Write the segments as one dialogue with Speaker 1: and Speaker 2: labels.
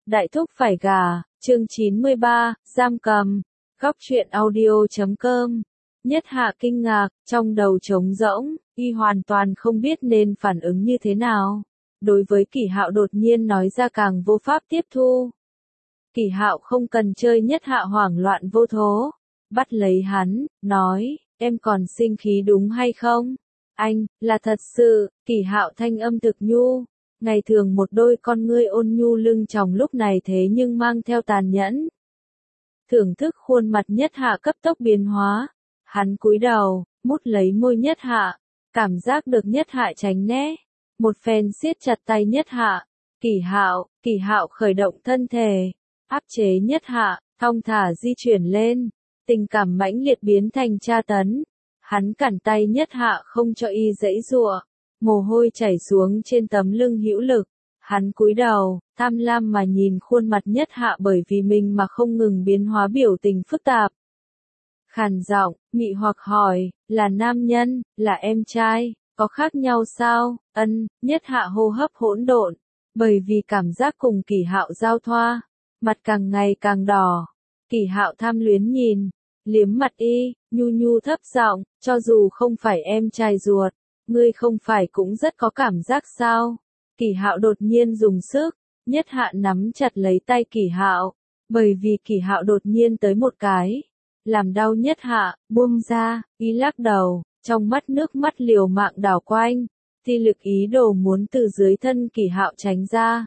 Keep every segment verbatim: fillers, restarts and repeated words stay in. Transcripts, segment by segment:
Speaker 1: Đại thúc phải gả, chương chín mươi ba, giam cầm, góc truyện audio chấm com. Nhất Hạ kinh ngạc, trong đầu trống rỗng, y hoàn toàn không biết nên phản ứng như thế nào. Đối với Kỷ Hạo đột nhiên nói ra càng vô pháp tiếp thu. Kỷ Hạo không cần chơi Nhất Hạ hoảng loạn vô thố, bắt lấy hắn, nói, em còn sinh khí đúng hay không? Anh, là thật sự, Kỷ Hạo thanh âm thực nhu. Ngày thường một đôi con ngươi ôn nhu lưng tròng lúc này thế nhưng mang theo tàn nhẫn. Thưởng thức khuôn mặt Nhất Hạ cấp tốc biến hóa. Hắn cúi đầu, mút lấy môi Nhất Hạ. Cảm giác được Nhất Hạ tránh né. Một phen siết chặt tay Nhất Hạ. Kỷ Hạo, Kỷ Hạo khởi động thân thể. Áp chế Nhất Hạ, thong thả di chuyển lên. Tình cảm mãnh liệt biến thành tra tấn. Hắn cản tay Nhất Hạ không cho y giãy giụa. Mồ hôi chảy xuống trên tấm lưng hữu lực. Hắn cúi đầu, tham lam mà nhìn khuôn mặt Nhất Hạ bởi vì mình mà không ngừng biến hóa biểu tình phức tạp. Khàn giọng, mị hoặc hỏi, là nam nhân, là em trai, có khác nhau sao? Ân, Nhất Hạ hô hấp hỗn độn, bởi vì cảm giác cùng Kỷ Hạo giao thoa, mặt càng ngày càng đỏ. Kỷ Hạo tham luyến nhìn, liếm mặt y, nhu nhu thấp giọng, cho dù không phải em trai ruột, ngươi không phải cũng rất có cảm giác sao? Kỷ Hạo đột nhiên dùng sức, Nhất Hạ nắm chặt lấy tay Kỷ Hạo, bởi vì Kỷ Hạo đột nhiên tới một cái, làm đau Nhất Hạ, buông ra, y lắc đầu, trong mắt nước mắt liều mạng đảo quanh, thi lực ý đồ muốn từ dưới thân Kỷ Hạo tránh ra.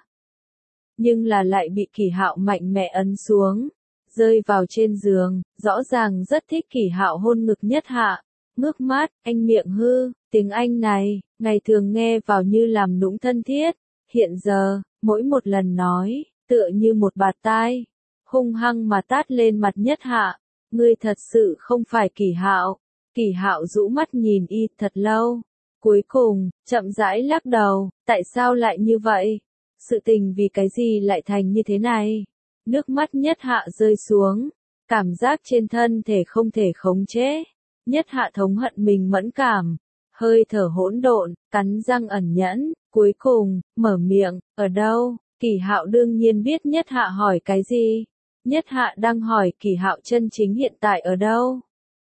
Speaker 1: Nhưng là lại bị Kỷ Hạo mạnh mẽ ấn xuống, rơi vào trên giường, rõ ràng rất thích Kỷ Hạo hôn ngực Nhất Hạ, ngước mắt, anh miệng hư. Tiếng Anh này, ngày thường nghe vào như làm nũng thân thiết, hiện giờ, mỗi một lần nói, tựa như một bạt tai, hung hăng mà tát lên mặt Nhất Hạ, ngươi thật sự không phải Kỷ Hạo. Kỷ Hạo rũ mắt nhìn y thật lâu, cuối cùng, chậm rãi lắc đầu, tại sao lại như vậy? Sự tình vì cái gì lại thành như thế này? Nước mắt Nhất Hạ rơi xuống, cảm giác trên thân thể không thể khống chế. Nhất Hạ thống hận mình mẫn cảm. Hơi thở hỗn độn, cắn răng ẩn nhẫn, cuối cùng, mở miệng, ở đâu? Kỷ Hạo đương nhiên biết Nhất Hạ hỏi cái gì. Nhất Hạ đang hỏi Kỷ Hạo chân chính hiện tại ở đâu.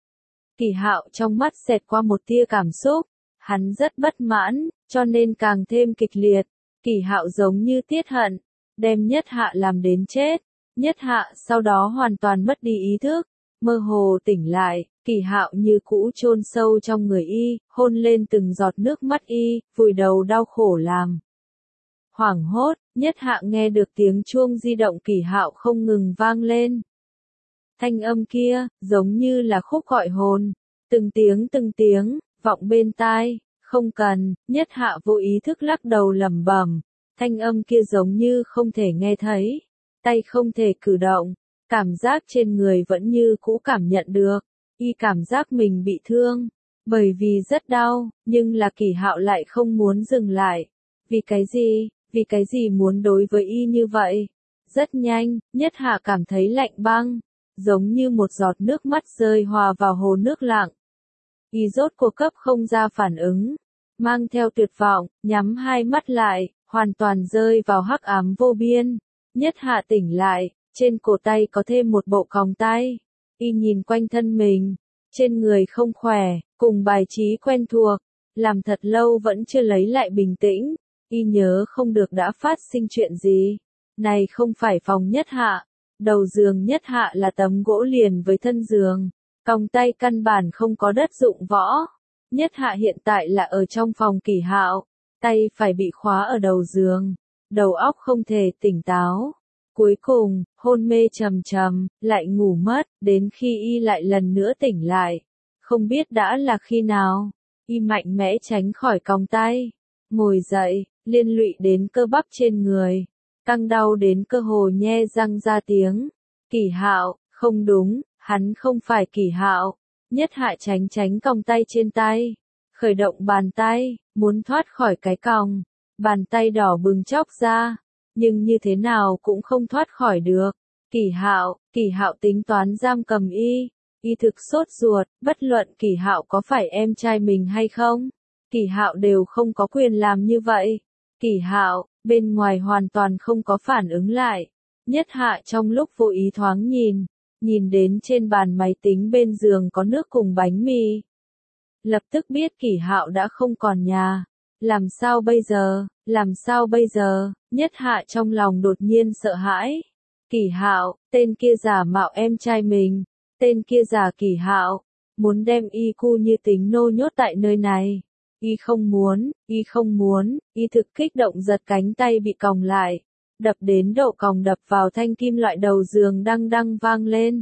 Speaker 1: Kỷ Hạo trong mắt xẹt qua một tia cảm xúc, hắn rất bất mãn, cho nên càng thêm kịch liệt. Kỷ Hạo giống như tiết hận, đem Nhất Hạ làm đến chết. Nhất Hạ sau đó hoàn toàn mất đi ý thức, mơ hồ tỉnh lại. Kỷ Hạo như cũ chôn sâu trong người y, hôn lên từng giọt nước mắt y, vùi đầu đau khổ làm. Hoảng hốt, Nhất Hạ nghe được tiếng chuông di động Kỷ Hạo không ngừng vang lên. Thanh âm kia, giống như là khúc gọi hồn, từng tiếng từng tiếng, vọng bên tai, không cần, Nhất Hạ vô ý thức lắc đầu lẩm bẩm, thanh âm kia giống như không thể nghe thấy, tay không thể cử động, cảm giác trên người vẫn như cũ cảm nhận được. Y cảm giác mình bị thương, bởi vì rất đau, nhưng là Kỷ Hạo lại không muốn dừng lại. Vì cái gì, vì cái gì muốn đối với y như vậy? Rất nhanh, Nhất Hạ cảm thấy lạnh băng, giống như một giọt nước mắt rơi hòa vào hồ nước lặng. Y rốt cuộc cấp không ra phản ứng, mang theo tuyệt vọng, nhắm hai mắt lại, hoàn toàn rơi vào hắc ám vô biên. Nhất Hạ tỉnh lại, trên cổ tay có thêm một bộ còng tay. Y nhìn quanh thân mình, trên người không khỏe, cùng bài trí quen thuộc, làm thật lâu vẫn chưa lấy lại bình tĩnh, y nhớ không được đã phát sinh chuyện gì. Này không phải phòng Nhất Hạ, đầu giường Nhất Hạ là tấm gỗ liền với thân giường, còng tay căn bản không có đất dụng võ. Nhất Hạ hiện tại là ở trong phòng Kỷ Hạo, tay phải bị khóa ở đầu giường, đầu óc không thể tỉnh táo. Cuối cùng, hôn mê trầm trầm, lại ngủ mất, đến khi y lại lần nữa tỉnh lại. Không biết đã là khi nào, y mạnh mẽ tránh khỏi còng tay. Ngồi dậy, liên lụy đến cơ bắp trên người. Căng đau đến cơ hồ nhe răng ra tiếng. Kỷ Hạo, không đúng, hắn không phải Kỷ Hạo. Nhất Hạ tránh tránh còng tay trên tay. Khởi động bàn tay, muốn thoát khỏi cái còng. Bàn tay đỏ bừng chóc ra. Nhưng như thế nào cũng không thoát khỏi được. Kỷ Hạo, Kỷ Hạo tính toán giam cầm y, y thực sốt ruột, bất luận Kỷ Hạo có phải em trai mình hay không, Kỷ Hạo đều không có quyền làm như vậy. Kỷ Hạo, bên ngoài hoàn toàn không có phản ứng lại, Nhất Hạ trong lúc vô ý thoáng nhìn, nhìn đến trên bàn máy tính bên giường có nước cùng bánh mì. Lập tức biết Kỷ Hạo đã không còn nhà. Làm sao bây giờ, làm sao bây giờ, Nhất Hạ trong lòng đột nhiên sợ hãi. Kỷ Hạo, tên kia giả mạo em trai mình, tên kia giả Kỷ Hạo, muốn đem y cu như tính nô nhốt tại nơi này. Y không muốn, y không muốn, y thực kích động giật cánh tay bị còng lại, đập đến độ còng đập vào thanh kim loại đầu giường đăng đăng vang lên.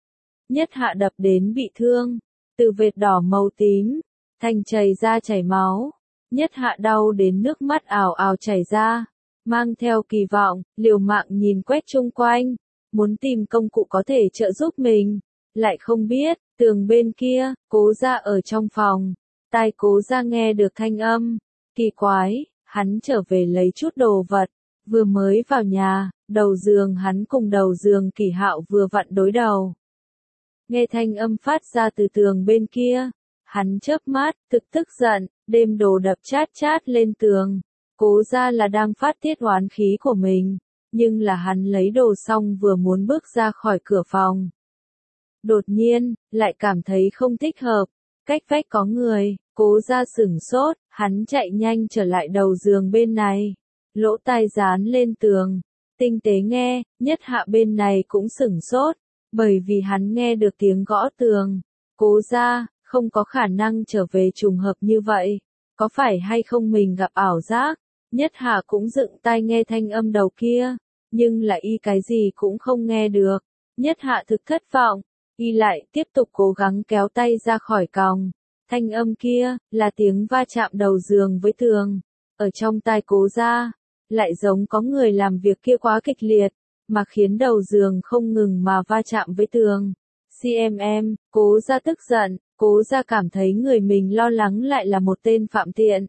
Speaker 1: Nhất Hạ đập đến bị thương, từ vệt đỏ màu tím, thành chảy ra chảy máu. Nhất Hạ đau đến nước mắt ào ào chảy ra, mang theo kỳ vọng, liều mạng nhìn quét chung quanh, muốn tìm công cụ có thể trợ giúp mình, lại không biết, tường bên kia, Cố Gia ở trong phòng, tai Cố Gia nghe được thanh âm, kỳ quái, hắn trở về lấy chút đồ vật, vừa mới vào nhà, đầu giường hắn cùng đầu giường Kỷ Hạo vừa vặn đối đầu. Nghe thanh âm phát ra từ tường bên kia, hắn chớp mắt, thực tức giận, đem đồ đập chát chát lên tường. Cố Gia là đang phát tiết oán khí của mình, nhưng là hắn lấy đồ xong vừa muốn bước ra khỏi cửa phòng. Đột nhiên, lại cảm thấy không thích hợp, cách vách có người, Cố Gia sửng sốt, hắn chạy nhanh trở lại đầu giường bên này, lỗ tai dán lên tường, tinh tế nghe, Nhất Hạ bên này cũng sửng sốt, bởi vì hắn nghe được tiếng gõ tường. Cố Gia, không có khả năng trở về trùng hợp như vậy, có phải hay không mình gặp ảo giác? Nhất Hạ cũng dựng tai nghe thanh âm đầu kia, nhưng là y cái gì cũng không nghe được. Nhất Hạ thực thất vọng, y lại tiếp tục cố gắng kéo tay ra khỏi còng. Thanh âm kia, là tiếng va chạm đầu giường với tường. Ở trong tai Cố Gia, lại giống có người làm việc kia quá kịch liệt, mà khiến đầu giường không ngừng mà va chạm với tường. xê em em, Cố Gia tức giận, Cố Gia cảm thấy người mình lo lắng lại là một tên phạm tiện.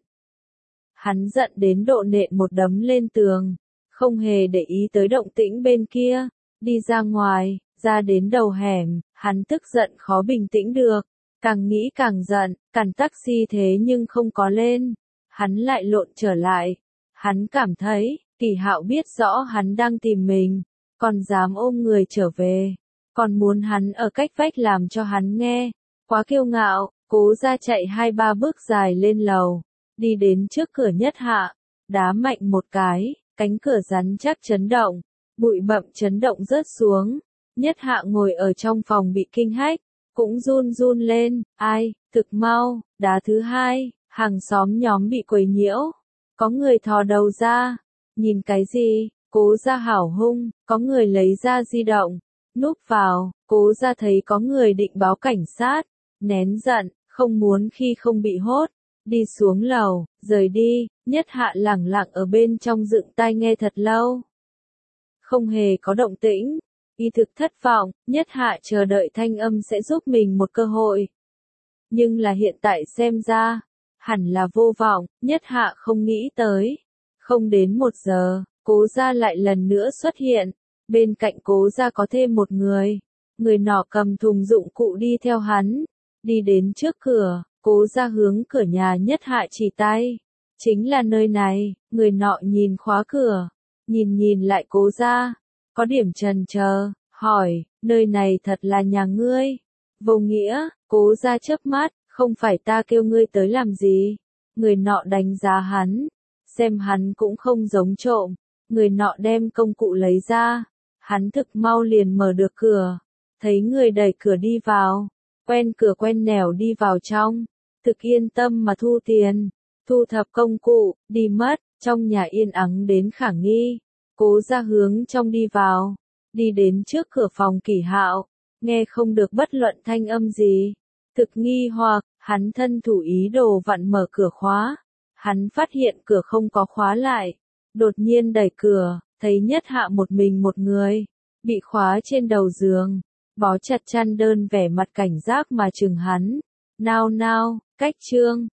Speaker 1: Hắn giận đến độ nện một đấm lên tường, không hề để ý tới động tĩnh bên kia, đi ra ngoài, ra đến đầu hẻm, hắn tức giận khó bình tĩnh được, càng nghĩ càng giận, cản taxi thế nhưng không có lên, hắn lại lộn trở lại, hắn cảm thấy, Kỷ Hạo biết rõ hắn đang tìm mình, còn dám ôm người trở về, còn muốn hắn ở cách vách làm cho hắn nghe, quá kiêu ngạo. Cố Gia chạy hai ba bước dài lên lầu, đi đến trước cửa Nhất Hạ, đá mạnh một cái, cánh cửa rắn chắc chấn động, bụi bặm chấn động rớt xuống. Nhất Hạ ngồi ở trong phòng bị kinh hách, cũng run run lên, ai, thực mau, đá thứ hai, hàng xóm nhóm bị quấy nhiễu, có người thò đầu ra, nhìn cái gì, Cố Gia hảo hung, có người lấy ra di động, núp vào, Cố Gia thấy có người định báo cảnh sát, nén giận, không muốn khi không bị hốt, đi xuống lầu, rời đi. Nhất Hạ lẳng lặng ở bên trong dựng tai nghe thật lâu. Không hề có động tĩnh, y thực thất vọng, Nhất Hạ chờ đợi thanh âm sẽ giúp mình một cơ hội. Nhưng là hiện tại xem ra, hẳn là vô vọng, Nhất Hạ không nghĩ tới. Không đến một giờ, Cố Gia lại lần nữa xuất hiện, bên cạnh Cố Gia có thêm một người. Người nọ cầm thùng dụng cụ đi theo hắn, đi đến trước cửa, Cố Gia hướng cửa nhà Nhất Hạ chỉ tay. Chính là nơi này, người nọ nhìn khóa cửa, nhìn nhìn lại Cố Gia, có điểm chần chờ, hỏi, nơi này thật là nhà ngươi? Vô nghĩa, Cố Gia chớp mắt, không phải ta kêu ngươi tới làm gì? Người nọ đánh giá hắn, xem hắn cũng không giống trộm, người nọ đem công cụ lấy ra, hắn thực mau liền mở được cửa, thấy người đẩy cửa đi vào, quen cửa quen nẻo đi vào trong, thực yên tâm mà thu tiền, thu thập công cụ, đi mất, trong nhà yên ắng đến khả nghi. Cố Gia hướng trong đi vào, đi đến trước cửa phòng Kỷ Hạo, nghe không được bất luận thanh âm gì, thực nghi hoặc, hắn thân thủ ý đồ vặn mở cửa khóa, hắn phát hiện cửa không có khóa lại, đột nhiên đẩy cửa, thấy Nhất Hạ một mình một người, bị khóa trên đầu giường, bó chặt chăn đơn vẻ mặt cảnh giác mà chừng hắn, nao nao, cách trương.